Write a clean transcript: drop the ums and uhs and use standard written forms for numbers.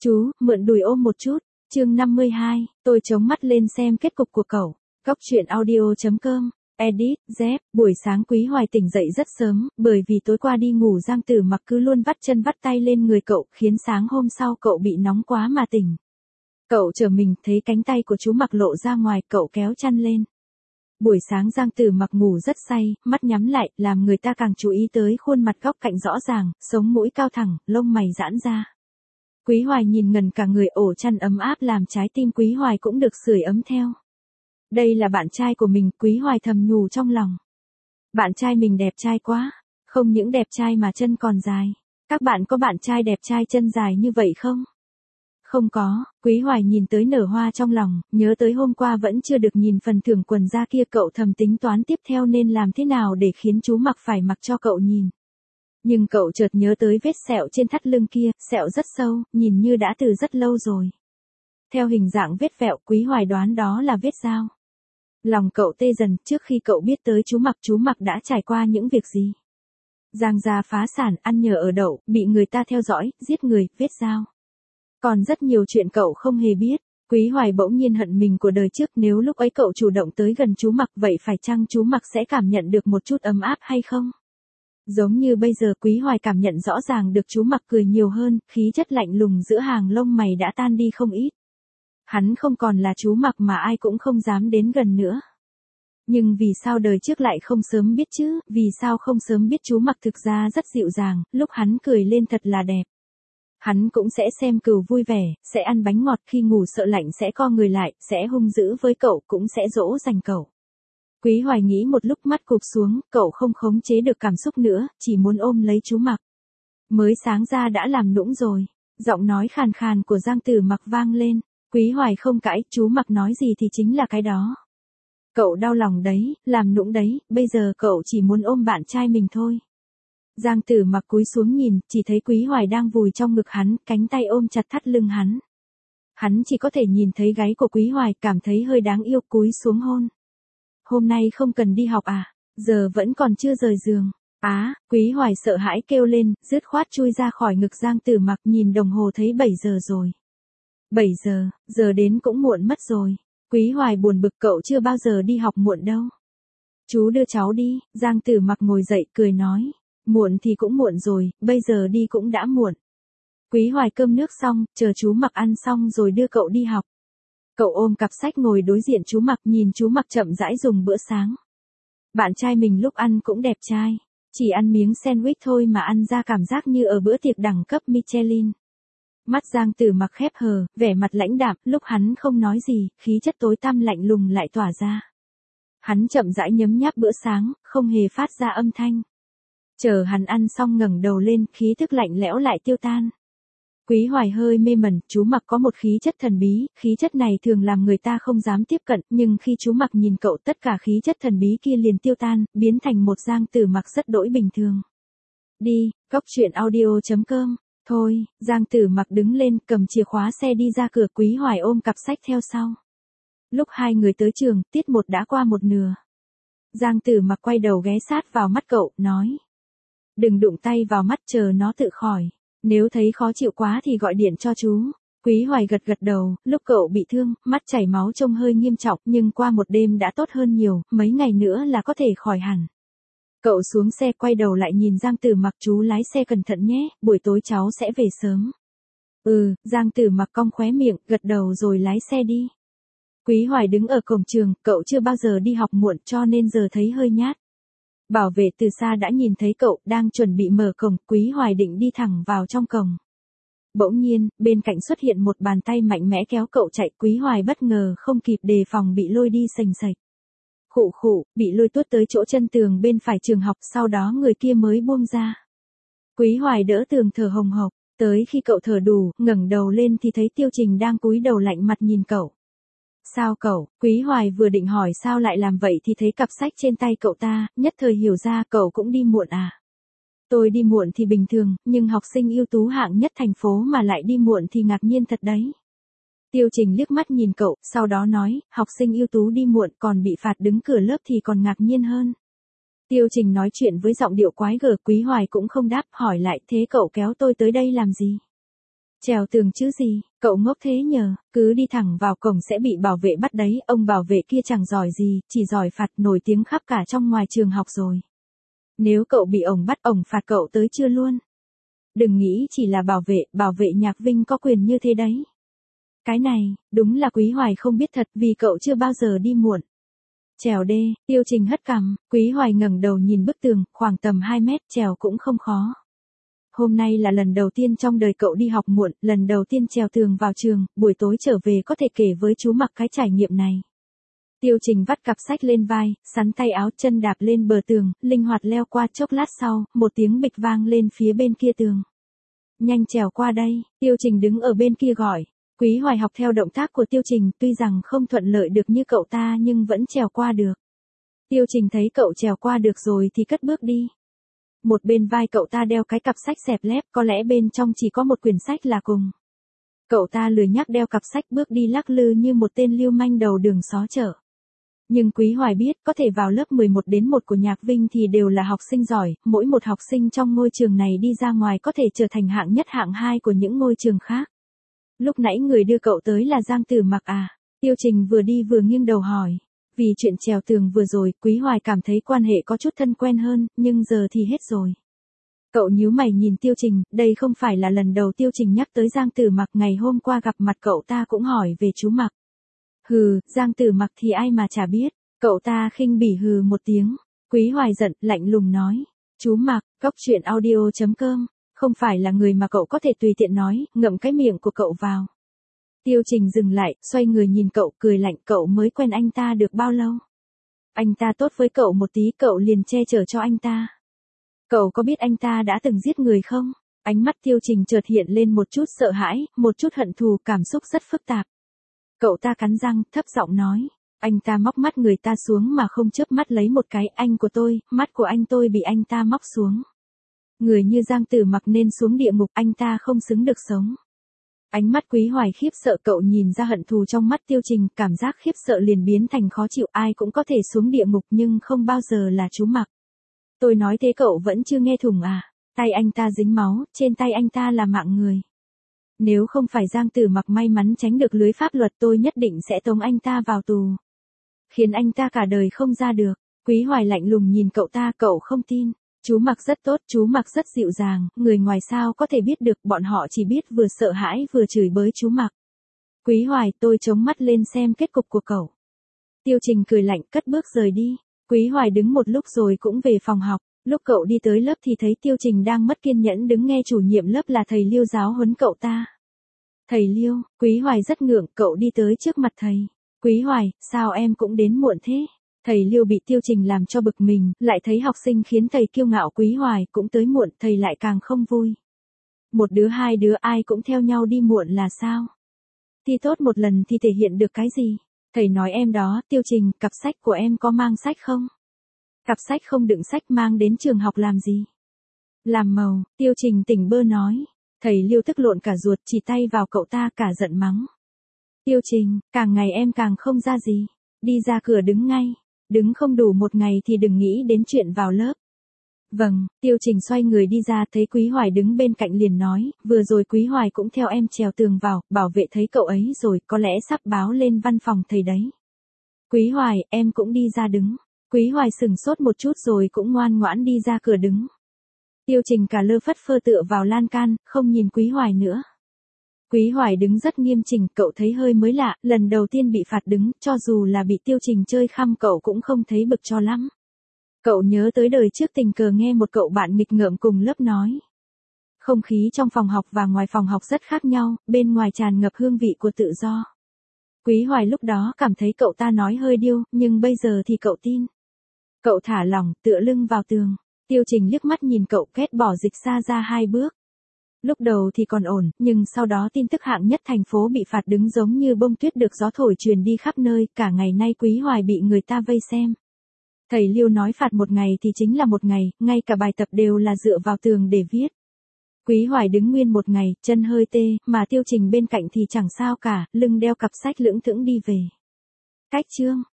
Chú, mượn đùi ôm một chút. Chương 52, tôi chống mắt lên xem kết cục của cậu. Góc truyện audio.com. Edit, Dép, buổi sáng Quý Hoài tỉnh dậy rất sớm, bởi vì tối qua đi ngủ Giang Tử Mặc cứ luôn vắt chân vắt tay lên người cậu, khiến sáng hôm sau cậu bị nóng quá mà tỉnh. Cậu trở mình, thấy cánh tay của chú Mặc lộ ra ngoài, cậu kéo chăn lên. Buổi sáng Giang Tử Mặc ngủ rất say, mắt nhắm lại, làm người ta càng chú ý tới khuôn mặt góc cạnh rõ ràng, sống mũi cao thẳng, lông mày giãn ra. Quý Hoài nhìn ngần cả người, ổ chăn ấm áp làm trái tim Quý Hoài cũng được sưởi ấm theo. Đây là bạn trai của mình, Quý Hoài thầm nhủ trong lòng. Bạn trai mình đẹp trai quá, không những đẹp trai mà chân còn dài. Các bạn có bạn trai đẹp trai chân dài như vậy không? Không có, Quý Hoài nhìn tới nở hoa trong lòng, nhớ tới hôm qua vẫn chưa được nhìn phần thưởng quần da kia, cậu thầm tính toán tiếp theo nên làm thế nào để khiến chú Mặc phải mặc cho cậu nhìn. Nhưng cậu chợt nhớ tới vết sẹo trên thắt lưng kia, sẹo rất sâu, nhìn như đã từ rất lâu rồi. Theo hình dạng vết vẹo, Quý Hoài đoán đó là vết dao. Lòng cậu tê dần, trước khi cậu biết tới chú Mặc đã trải qua những việc gì. Giang gia phá sản, ăn nhờ ở đậu, bị người ta theo dõi, giết người, vết dao. Còn rất nhiều chuyện cậu không hề biết. Quý Hoài bỗng nhiên hận mình của đời trước, nếu lúc ấy cậu chủ động tới gần chú Mặc, vậy phải chăng chú Mặc sẽ cảm nhận được một chút ấm áp hay không? Giống như bây giờ Quý Hoài cảm nhận rõ ràng được chú Mặc cười nhiều hơn, khí chất lạnh lùng giữa hàng lông mày đã tan đi không ít. Hắn không còn là chú Mặc mà ai cũng không dám đến gần nữa. Nhưng vì sao đời trước lại không sớm biết chứ, vì sao không sớm biết chú Mặc thực ra rất dịu dàng, lúc hắn cười lên thật là đẹp. Hắn cũng sẽ xem cừu vui vẻ, sẽ ăn bánh ngọt, khi ngủ sợ lạnh sẽ co người lại, sẽ hung dữ với cậu, cũng sẽ dỗ dành cậu. Quý Hoài nghĩ một lúc, mắt cụp xuống, cậu không khống chế được cảm xúc nữa, chỉ muốn ôm lấy chú Mặc. Mới sáng ra đã làm nũng rồi. Giọng nói khàn khàn của Giang Tử Mặc vang lên. Quý Hoài không cãi, chú Mặc nói gì thì chính là cái đó. Cậu đau lòng đấy, làm nũng đấy, bây giờ cậu chỉ muốn ôm bạn trai mình thôi. Giang Tử Mặc cúi xuống nhìn, chỉ thấy Quý Hoài đang vùi trong ngực hắn, cánh tay ôm chặt thắt lưng hắn. Hắn chỉ có thể nhìn thấy gáy của Quý Hoài, cảm thấy hơi đáng yêu, cúi xuống hôn. Hôm nay không cần đi học à? Giờ vẫn còn chưa rời giường. Quý Hoài sợ hãi kêu lên, dứt khoát chui ra khỏi ngực Giang Tử Mặc, nhìn đồng hồ thấy 7 giờ rồi. 7 giờ, giờ đến cũng muộn mất rồi. Quý Hoài buồn bực, cậu chưa bao giờ đi học muộn đâu. Chú đưa cháu đi. Giang Tử Mặc ngồi dậy cười nói. Muộn thì cũng muộn rồi, bây giờ đi cũng đã muộn. Quý Hoài cơm nước xong, chờ chú Mặc ăn xong rồi đưa cậu đi học. Cậu ôm cặp sách ngồi đối diện chú Mặc, nhìn chú Mặc chậm rãi dùng bữa sáng. Bạn trai mình lúc ăn cũng đẹp trai. Chỉ ăn miếng sandwich thôi mà ăn ra cảm giác như ở bữa tiệc đẳng cấp Michelin. Mắt Giang Tử Mặc khép hờ, vẻ mặt lãnh đạm, lúc hắn không nói gì, khí chất tối tăm lạnh lùng lại tỏa ra. Hắn chậm rãi nhấm nháp bữa sáng, không hề phát ra âm thanh. Chờ hắn ăn xong ngẩng đầu lên, khí thức lạnh lẽo lại tiêu tan. Quý Hoài hơi mê mẩn, chú Mặc có một khí chất thần bí, khí chất này thường làm người ta không dám tiếp cận, nhưng khi chú Mặc nhìn cậu, tất cả khí chất thần bí kia liền tiêu tan, biến thành một Giang Tử Mặc rất đỗi bình thường. Đi, góc truyện audio.com. Thôi, Giang Tử Mặc đứng lên, cầm chìa khóa xe đi ra cửa, Quý Hoài ôm cặp sách theo sau. Lúc hai người tới trường, tiết 1 đã qua một nửa. Giang Tử Mặc quay đầu ghé sát vào mắt cậu, nói. Đừng đụng tay vào mắt, chờ nó tự khỏi. Nếu thấy khó chịu quá thì gọi điện cho chú. Quý Hoài gật gật đầu, lúc cậu bị thương, mắt chảy máu trông hơi nghiêm trọng, nhưng qua một đêm đã tốt hơn nhiều, mấy ngày nữa là có thể khỏi hẳn. Cậu xuống xe quay đầu lại nhìn Giang Tử Mặc, chú lái xe cẩn thận nhé, buổi tối cháu sẽ về sớm. Giang Tử Mặc cong khóe miệng, gật đầu rồi lái xe đi. Quý Hoài đứng ở cổng trường, cậu chưa bao giờ đi học muộn cho nên giờ thấy hơi nhát. Bảo vệ từ xa đã nhìn thấy cậu, đang chuẩn bị mở cổng, Quý Hoài định đi thẳng vào trong cổng. Bỗng nhiên, bên cạnh xuất hiện một bàn tay mạnh mẽ kéo cậu chạy, Quý Hoài bất ngờ không kịp đề phòng bị lôi đi sành sạch. Khụ, bị lôi tuốt tới chỗ chân tường bên phải trường học, sau đó người kia mới buông ra. Quý Hoài đỡ tường thở hồng hộc, tới khi cậu thở đủ, ngẩng đầu lên thì thấy Tiêu Trình đang cúi đầu lạnh mặt nhìn cậu. Sao cậu? Quý Hoài vừa định hỏi sao lại làm vậy thì thấy cặp sách trên tay cậu ta, nhất thời hiểu ra, cậu cũng đi muộn à? Tôi đi muộn thì bình thường, nhưng học sinh ưu tú hạng nhất thành phố mà lại đi muộn thì ngạc nhiên thật đấy. Tiêu Trình liếc mắt nhìn cậu, sau đó nói, học sinh ưu tú đi muộn còn bị phạt đứng cửa lớp thì còn ngạc nhiên hơn. Tiêu Trình nói chuyện với giọng điệu quái gở, Quý Hoài cũng không đáp, hỏi lại, thế cậu kéo tôi tới đây làm gì? Trèo tường chứ gì, cậu ngốc thế nhờ, cứ đi thẳng vào cổng sẽ bị bảo vệ bắt đấy, ông bảo vệ kia chẳng giỏi gì, chỉ giỏi phạt, nổi tiếng khắp cả trong ngoài trường học rồi. Nếu cậu bị ổng bắt, ổng phạt cậu tới chưa luôn. Đừng nghĩ chỉ là bảo vệ Nhạc Vinh có quyền như thế đấy. Cái này, đúng là Quý Hoài không biết thật vì cậu chưa bao giờ đi muộn. Trèo đê, Tiêu Trình hất cằm, Quý Hoài ngẩng đầu nhìn bức tường, khoảng tầm 2 mét, trèo cũng không khó. Hôm nay là lần đầu tiên trong đời cậu đi học muộn, lần đầu tiên trèo tường vào trường, buổi tối trở về có thể kể với chú Mặc cái trải nghiệm này. Tiêu Trình vắt cặp sách lên vai, sắn tay áo, chân đạp lên bờ tường, linh hoạt leo qua. Chốc lát sau, một tiếng bịch vang lên phía bên kia tường. Nhanh trèo qua đây, Tiêu Trình đứng ở bên kia gọi. Quý Hoài học theo động tác của Tiêu Trình, tuy rằng không thuận lợi được như cậu ta nhưng vẫn trèo qua được. Tiêu Trình thấy cậu trèo qua được rồi thì cất bước đi. Một bên vai cậu ta đeo cái cặp sách xẹp lép, có lẽ bên trong chỉ có một quyển sách là cùng. Cậu ta lười nhác đeo cặp sách, bước đi lắc lư như một tên lưu manh đầu đường xó chợ. Nhưng Quý Hoài biết, có thể vào lớp 11 đến 1 của Nhạc Vinh thì đều là học sinh giỏi, mỗi một học sinh trong ngôi trường này đi ra ngoài có thể trở thành hạng nhất hạng 2 của những ngôi trường khác. Lúc nãy người đưa cậu tới là Giang Tử Mặc à? Tiêu Trình vừa đi vừa nghiêng đầu hỏi. Vì chuyện trèo tường vừa rồi, Quý Hoài cảm thấy quan hệ có chút thân quen hơn, nhưng giờ thì hết rồi. Cậu nhíu mày nhìn Tiêu Trình, đây không phải là lần đầu Tiêu Trình nhắc tới Giang Tử Mặc, ngày hôm qua gặp mặt cậu ta cũng hỏi về chú Mặc. Hừ, Giang Tử Mặc thì ai mà chả biết, cậu ta khinh bỉ hừ một tiếng. Quý Hoài giận, lạnh lùng nói. Chú Mặc, Cóc Truyện Audio.com, không phải là người mà cậu có thể tùy tiện nói, ngậm cái miệng của cậu vào. Tiêu Trình dừng lại, xoay người nhìn cậu, cười lạnh, cậu mới quen anh ta được bao lâu? Anh ta tốt với cậu một tí cậu liền che chở cho anh ta. Cậu có biết anh ta đã từng giết người không? Ánh mắt Tiêu Trình chợt hiện lên một chút sợ hãi, một chút hận thù, cảm xúc rất phức tạp. Cậu ta cắn răng, thấp giọng nói. Anh ta móc mắt người ta xuống mà không chớp mắt lấy một cái, anh của tôi, mắt của anh tôi bị anh ta móc xuống. Người như Giang Tử Mặc nên xuống địa ngục, anh ta không xứng được sống. Ánh mắt Quý Hoài khiếp sợ, cậu nhìn ra hận thù trong mắt Tiêu Trình, cảm giác khiếp sợ liền biến thành khó chịu, ai cũng có thể xuống địa ngục nhưng không bao giờ là chú Mặc. Tôi nói thế cậu vẫn chưa nghe thủng à? Tay anh ta dính máu, trên tay anh ta là mạng người. Nếu không phải Giang Tử Mặc may mắn tránh được lưới pháp luật tôi nhất định sẽ tống anh ta vào tù. Khiến anh ta cả đời không ra được. Quý Hoài lạnh lùng nhìn cậu ta, cậu không tin. Chú Mặc rất tốt, chú Mặc rất dịu dàng, người ngoài sao có thể biết được, bọn họ chỉ biết vừa sợ hãi vừa chửi bới chú Mặc. Quý Hoài, tôi chống mắt lên xem kết cục của cậu. Tiêu Trình cười lạnh, cất bước rời đi. Quý Hoài đứng một lúc rồi cũng về phòng học. Lúc cậu đi tới lớp thì thấy Tiêu Trình đang mất kiên nhẫn đứng nghe chủ nhiệm lớp là thầy Liêu giáo huấn cậu ta. Thầy Liêu, Quý Hoài rất ngượng, cậu đi tới trước mặt thầy. Quý Hoài, sao em cũng đến muộn thế? Thầy Liêu bị Tiêu Trình làm cho bực mình, lại thấy học sinh khiến thầy kiêu ngạo. Quý Hoài cũng tới muộn, thầy lại càng không vui. Một đứa hai đứa ai cũng theo nhau đi muộn là sao? Thi tốt một lần thì thể hiện được cái gì? Thầy nói em đó, Tiêu Trình, cặp sách của em có mang sách không? Cặp sách không đựng sách mang đến trường học làm gì? Làm màu, Tiêu Trình tỉnh bơ nói. Thầy Liêu tức lộn cả ruột, chỉ tay vào cậu ta, cả giận mắng. Tiêu Trình, càng ngày em càng không ra gì. Đi ra cửa đứng ngay. Đứng không đủ một ngày thì đừng nghĩ đến chuyện vào lớp. Vâng, Tiêu Trình xoay người đi ra, thấy Quý Hoài đứng bên cạnh liền nói, vừa rồi Quý Hoài cũng theo em trèo tường vào, bảo vệ thấy cậu ấy rồi, có lẽ sắp báo lên văn phòng thầy đấy. Quý Hoài, em cũng đi ra đứng. Quý Hoài sừng sốt một chút rồi cũng ngoan ngoãn đi ra cửa đứng. Tiêu Trình cả lơ phất phơ tựa vào lan can, không nhìn Quý Hoài nữa. Quý Hoài đứng rất nghiêm chỉnh, cậu thấy hơi mới lạ, lần đầu tiên bị phạt đứng, cho dù là bị Tiêu Trình chơi khăm cậu cũng không thấy bực cho lắm. Cậu nhớ tới đời trước tình cờ nghe một cậu bạn nghịch ngợm cùng lớp nói. Không khí trong phòng học và ngoài phòng học rất khác nhau, bên ngoài tràn ngập hương vị của tự do. Quý Hoài lúc đó cảm thấy cậu ta nói hơi điêu, nhưng bây giờ thì cậu tin. Cậu thả lỏng, tựa lưng vào tường. Tiêu Trình liếc mắt nhìn cậu, ghét bỏ dịch xa ra 2 bước. Lúc đầu thì còn ổn, nhưng sau đó tin tức hạng nhất thành phố bị phạt đứng giống như bông tuyết được gió thổi truyền đi khắp nơi, cả ngày nay Quý Hoài bị người ta vây xem. Thầy Liêu nói phạt một ngày thì chính là một ngày, ngay cả bài tập đều là dựa vào tường để viết. Quý Hoài đứng nguyên một ngày, chân hơi tê, mà Tiêu Trình bên cạnh thì chẳng sao cả, lưng đeo cặp sách lững thững đi về. Cách chương.